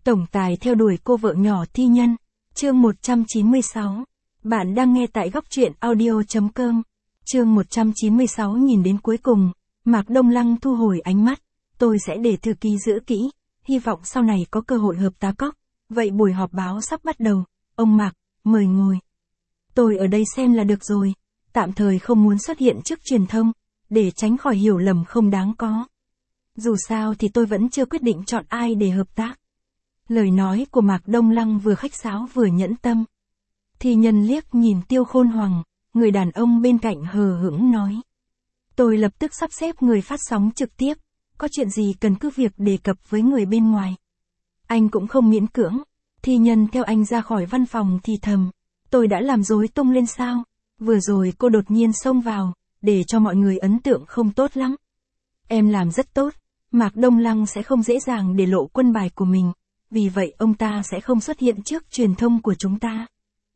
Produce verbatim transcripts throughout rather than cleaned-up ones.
Tổng tài theo đuổi cô vợ nhỏ thi nhân. Chương một trăm chín mươi sáu. Bạn đang nghe tại góc truyện audio chấm com. Chương một trăm chín mươi sáu. Nhìn đến cuối cùng, Mạc Đông Lăng thu hồi ánh mắt. Tôi sẽ để thư ký giữ kỹ, hy vọng sau này có cơ hội hợp tác cóc. Vậy buổi họp báo sắp bắt đầu, ông Mạc, mời ngồi. Tôi ở đây xem là được rồi, tạm thời không muốn xuất hiện trước truyền thông, để tránh khỏi hiểu lầm không đáng có. Dù sao thì tôi vẫn chưa quyết định chọn ai để hợp tác. Lời nói của Mạc Đông Lăng vừa khách sáo vừa nhẫn tâm. Thi nhân liếc nhìn Tiêu Khôn Hoàng, người đàn ông bên cạnh hờ hững nói. Tôi lập tức sắp xếp người phát sóng trực tiếp, có chuyện gì cần cứ việc đề cập với người bên ngoài. Anh cũng không miễn cưỡng. Thi nhân theo anh ra khỏi văn phòng thì thầm. Tôi đã làm rối tung lên sao? Vừa rồi cô đột nhiên xông vào, để cho mọi người ấn tượng không tốt lắm. Em làm rất tốt, Mạc Đông Lăng sẽ không dễ dàng để lộ quân bài của mình, vì vậy ông ta sẽ không xuất hiện trước truyền thông của chúng ta.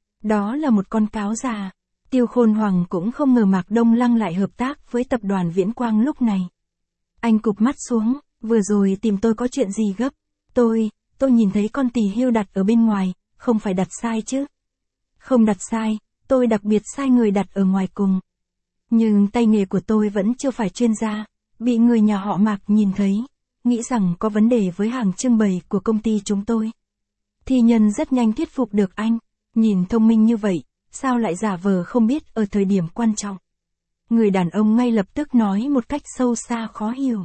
Đó là một con cáo già. Tiêu Khôn Hoàng cũng không ngờ Mạc Đông Lăng lại hợp tác với tập đoàn Viễn Quang lúc này. Anh cụp mắt xuống, vừa rồi tìm tôi có chuyện gì gấp? Tôi, tôi nhìn thấy con tỳ hưu đặt ở bên ngoài, không phải đặt sai chứ? Không đặt sai, tôi đặc biệt sai người đặt ở ngoài cùng. Nhưng tay nghề của tôi vẫn chưa phải chuyên gia, bị người nhà họ Mạc nhìn thấy, nghĩ rằng có vấn đề với hàng trưng bày của công ty chúng tôi. Thi nhân rất nhanh thuyết phục được anh, nhìn thông minh như vậy, sao lại giả vờ không biết ở thời điểm quan trọng. Người đàn ông ngay lập tức nói một cách sâu xa khó hiểu.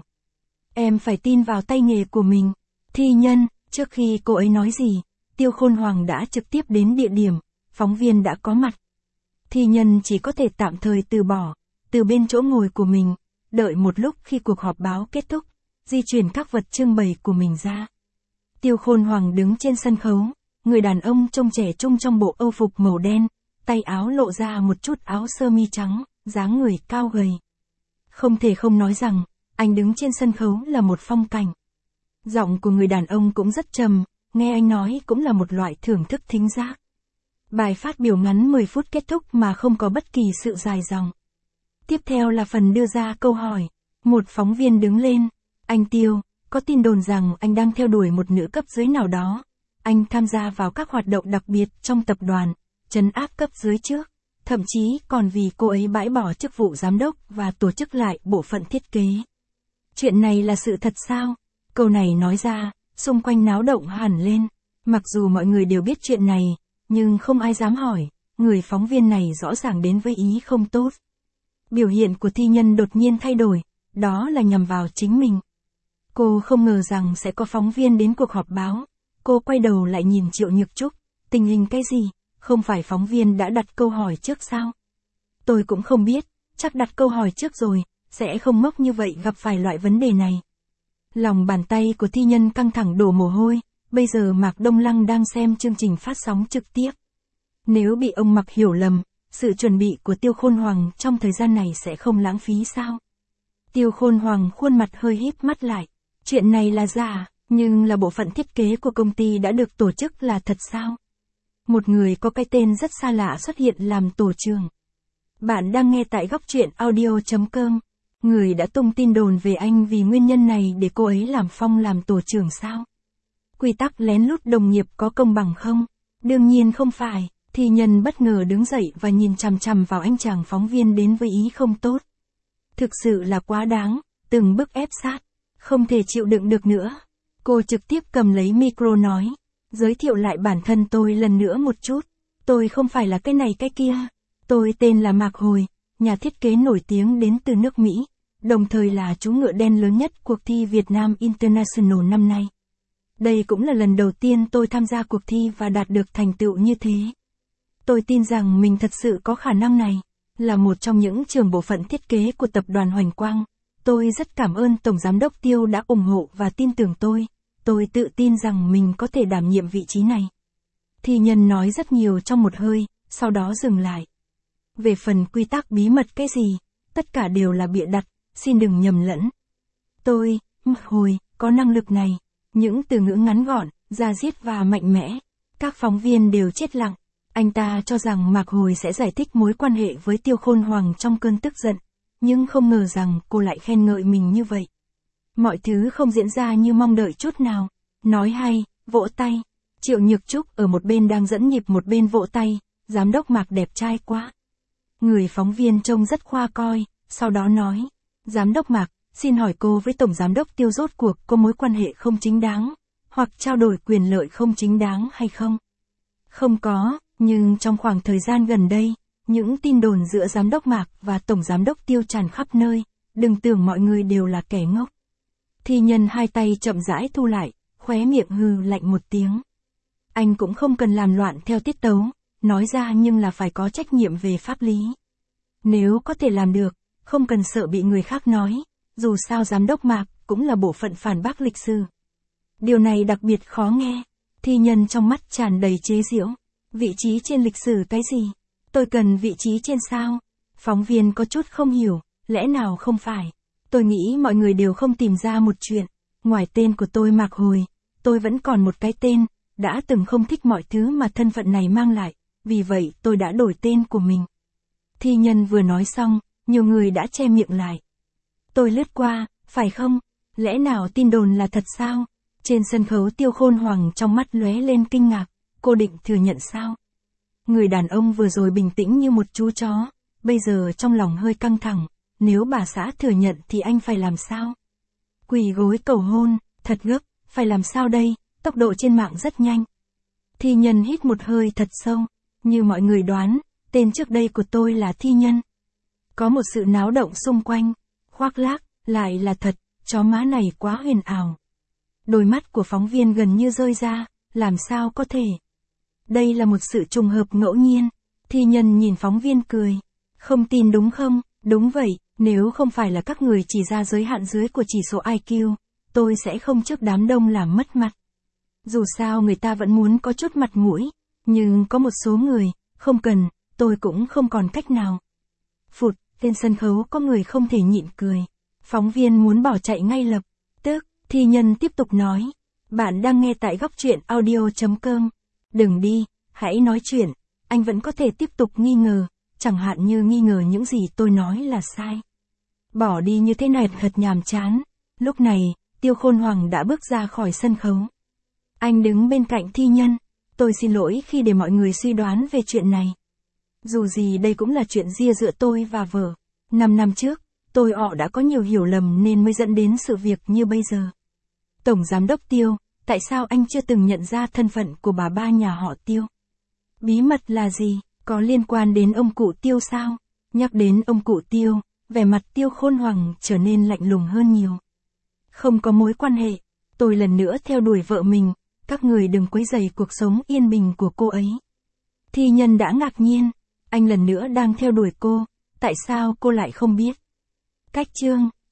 Em phải tin vào tay nghề của mình. Thi nhân, trước khi cô ấy nói gì, Tiêu Khôn Hoàng đã trực tiếp đến địa điểm, phóng viên đã có mặt. Thi nhân chỉ có thể tạm thời từ bỏ, từ bên chỗ ngồi của mình, đợi một lúc khi cuộc họp báo kết thúc, di chuyển các vật trưng bày của mình ra. Tiêu Khôn Hoàng đứng trên sân khấu, người đàn ông trông trẻ trung trong bộ âu phục màu đen, tay áo lộ ra một chút áo sơ mi trắng, dáng người cao gầy. Không thể không nói rằng, anh đứng trên sân khấu là một phong cảnh. Giọng của người đàn ông cũng rất trầm, nghe anh nói cũng là một loại thưởng thức thính giác. Bài phát biểu ngắn mười phút kết thúc mà không có bất kỳ sự dài dòng. Tiếp theo là phần đưa ra câu hỏi. Một phóng viên đứng lên. Anh Tiêu, có tin đồn rằng anh đang theo đuổi một nữ cấp dưới nào đó. Anh tham gia vào các hoạt động đặc biệt trong tập đoàn, trấn áp cấp dưới trước. Thậm chí còn vì cô ấy bãi bỏ chức vụ giám đốc và tổ chức lại bộ phận thiết kế. Chuyện này là sự thật sao? Câu này nói ra, xung quanh náo động hẳn lên. Mặc dù mọi người đều biết chuyện này, nhưng không ai dám hỏi, người phóng viên này rõ ràng đến với ý không tốt. Biểu hiện của thi nhân đột nhiên thay đổi, đó là nhằm vào chính mình. Cô không ngờ rằng sẽ có phóng viên đến cuộc họp báo. Cô quay đầu lại nhìn Triệu Nhược Trúc, tình hình cái gì, không phải phóng viên đã đặt câu hỏi trước sao? Tôi cũng không biết, chắc đặt câu hỏi trước rồi, sẽ không ngốc như vậy gặp phải loại vấn đề này. Lòng bàn tay của thi nhân căng thẳng đổ mồ hôi, bây giờ Mạc Đông Lăng đang xem chương trình phát sóng trực tiếp. Nếu bị ông Mạc hiểu lầm, sự chuẩn bị của Tiêu Khôn Hoàng trong thời gian này sẽ không lãng phí sao? Tiêu Khôn Hoàng khuôn mặt hơi híp mắt lại. Chuyện này là giả, nhưng là bộ phận thiết kế của công ty đã được tổ chức là thật sao? Một người có cái tên rất xa lạ xuất hiện làm tổ trưởng. Bạn đang nghe tại góc truyện audio chấm com. Người đã tung tin đồn về anh vì nguyên nhân này để cô ấy làm phong làm tổ trưởng sao? Quy tắc lén lút đồng nghiệp có công bằng không? Đương nhiên không phải. Thi nhân bất ngờ đứng dậy và nhìn chằm chằm vào anh chàng phóng viên đến với ý không tốt. Thực sự là quá đáng, từng bước ép sát, không thể chịu đựng được nữa. Cô trực tiếp cầm lấy micro nói, giới thiệu lại bản thân tôi lần nữa một chút. Tôi không phải là cái này cái kia. Tôi tên là Mạc Hồi, nhà thiết kế nổi tiếng đến từ nước Mỹ, đồng thời là chú ngựa đen lớn nhất cuộc thi Việt Nam International năm nay. Đây cũng là lần đầu tiên tôi tham gia cuộc thi và đạt được thành tựu như thế. Tôi tin rằng mình thật sự có khả năng này, là một trong những trưởng bộ phận thiết kế của tập đoàn Hoành Quang. Tôi rất cảm ơn Tổng Giám đốc Tiêu đã ủng hộ và tin tưởng tôi. Tôi tự tin rằng mình có thể đảm nhiệm vị trí này. Thi nhân nói rất nhiều trong một hơi, sau đó dừng lại. Về phần quy tắc bí mật cái gì, tất cả đều là bịa đặt, xin đừng nhầm lẫn. Tôi, Mạc Hồi, có năng lực này. Những từ ngữ ngắn gọn, da diết và mạnh mẽ. Các phóng viên đều chết lặng. Anh ta cho rằng Mạc Hồi sẽ giải thích mối quan hệ với Tiêu Khôn Hoàng trong cơn tức giận, nhưng không ngờ rằng cô lại khen ngợi mình như vậy. Mọi thứ không diễn ra như mong đợi chút nào. Nói hay, vỗ tay. Triệu Nhược Trúc ở một bên đang dẫn nhịp một bên vỗ tay, giám đốc Mạc đẹp trai quá. Người phóng viên trông rất khoa coi, sau đó nói, giám đốc Mạc, xin hỏi cô với tổng giám đốc Tiêu rốt cuộc có mối quan hệ không chính đáng, hoặc trao đổi quyền lợi không chính đáng hay không? Không có, nhưng trong khoảng thời gian gần đây, những tin đồn giữa giám đốc Mạc và tổng giám đốc Tiêu tràn khắp nơi, đừng tưởng mọi người đều là kẻ ngốc. Thi Nhân hai tay chậm rãi thu lại, khóe miệng hừ lạnh một tiếng. Anh cũng không cần làm loạn theo tiết tấu, nói ra nhưng là phải có trách nhiệm về pháp lý. Nếu có thể làm được, không cần sợ bị người khác nói, dù sao giám đốc Mạc cũng là bộ phận phản bác lịch sử. Điều này đặc biệt khó nghe. Thi Nhân trong mắt tràn đầy chế giễu. Vị trí trên lịch sử cái gì? Tôi cần vị trí trên sao? Phóng viên có chút không hiểu, lẽ nào không phải? Tôi nghĩ mọi người đều không tìm ra một chuyện. Ngoài tên của tôi Mạc Hồi, tôi vẫn còn một cái tên, đã từng không thích mọi thứ mà thân phận này mang lại, vì vậy tôi đã đổi tên của mình. Thi Nhân vừa nói xong, nhiều người đã che miệng lại. Tôi lướt qua, phải không? Lẽ nào tin đồn là thật sao? Trên sân khấu Tiêu Khôn Hoàng trong mắt lóe lên kinh ngạc, cô định thừa nhận sao? Người đàn ông vừa rồi bình tĩnh như một chú chó, bây giờ trong lòng hơi căng thẳng, nếu bà xã thừa nhận thì anh phải làm sao? Quỳ gối cầu hôn, thật gấp, phải làm sao đây? Tốc độ trên mạng rất nhanh. Thi Nhân hít một hơi thật sâu, như mọi người đoán, tên trước đây của tôi là Thi Nhân. Có một sự náo động xung quanh, khoác lác, lại là thật, chó má này quá huyền ảo. Đôi mắt của phóng viên gần như rơi ra, làm sao có thể? Đây là một sự trùng hợp ngẫu nhiên. Thi Nhân nhìn phóng viên cười. Không tin đúng không? Đúng vậy, nếu không phải là các người chỉ ra giới hạn dưới của chỉ số i kiu, tôi sẽ không trước đám đông làm mất mặt. Dù sao người ta vẫn muốn có chút mặt mũi, nhưng có một số người, không cần, tôi cũng không còn cách nào. Phụt, trên sân khấu có người không thể nhịn cười. Phóng viên muốn bỏ chạy ngay lập tức. Thi Nhân tiếp tục nói, bạn đang nghe tại góc truyện audio chấm com. Đừng đi, hãy nói chuyện, anh vẫn có thể tiếp tục nghi ngờ, chẳng hạn như nghi ngờ những gì tôi nói là sai. Bỏ đi như thế này thật nhàm chán. Lúc này, Tiêu Khôn Hoàng đã bước ra khỏi sân khấu. Anh đứng bên cạnh Thi Nhân, tôi xin lỗi khi để mọi người suy đoán về chuyện này. Dù gì đây cũng là chuyện riêng giữa tôi và vợ. Năm năm trước, tôi họ đã có nhiều hiểu lầm nên mới dẫn đến sự việc như bây giờ. Tổng giám đốc Tiêu, tại sao anh chưa từng nhận ra thân phận của bà ba nhà họ Tiêu? Bí mật là gì? Có liên quan đến ông cụ Tiêu sao? Nhắc đến ông cụ Tiêu, vẻ mặt Tiêu Khôn Hoàng trở nên lạnh lùng hơn nhiều. Không có mối quan hệ, tôi lần nữa theo đuổi vợ mình, các người đừng quấy rầy cuộc sống yên bình của cô ấy. Thi Nhân đã ngạc nhiên, anh lần nữa đang theo đuổi cô, tại sao cô lại không biết? Cách chương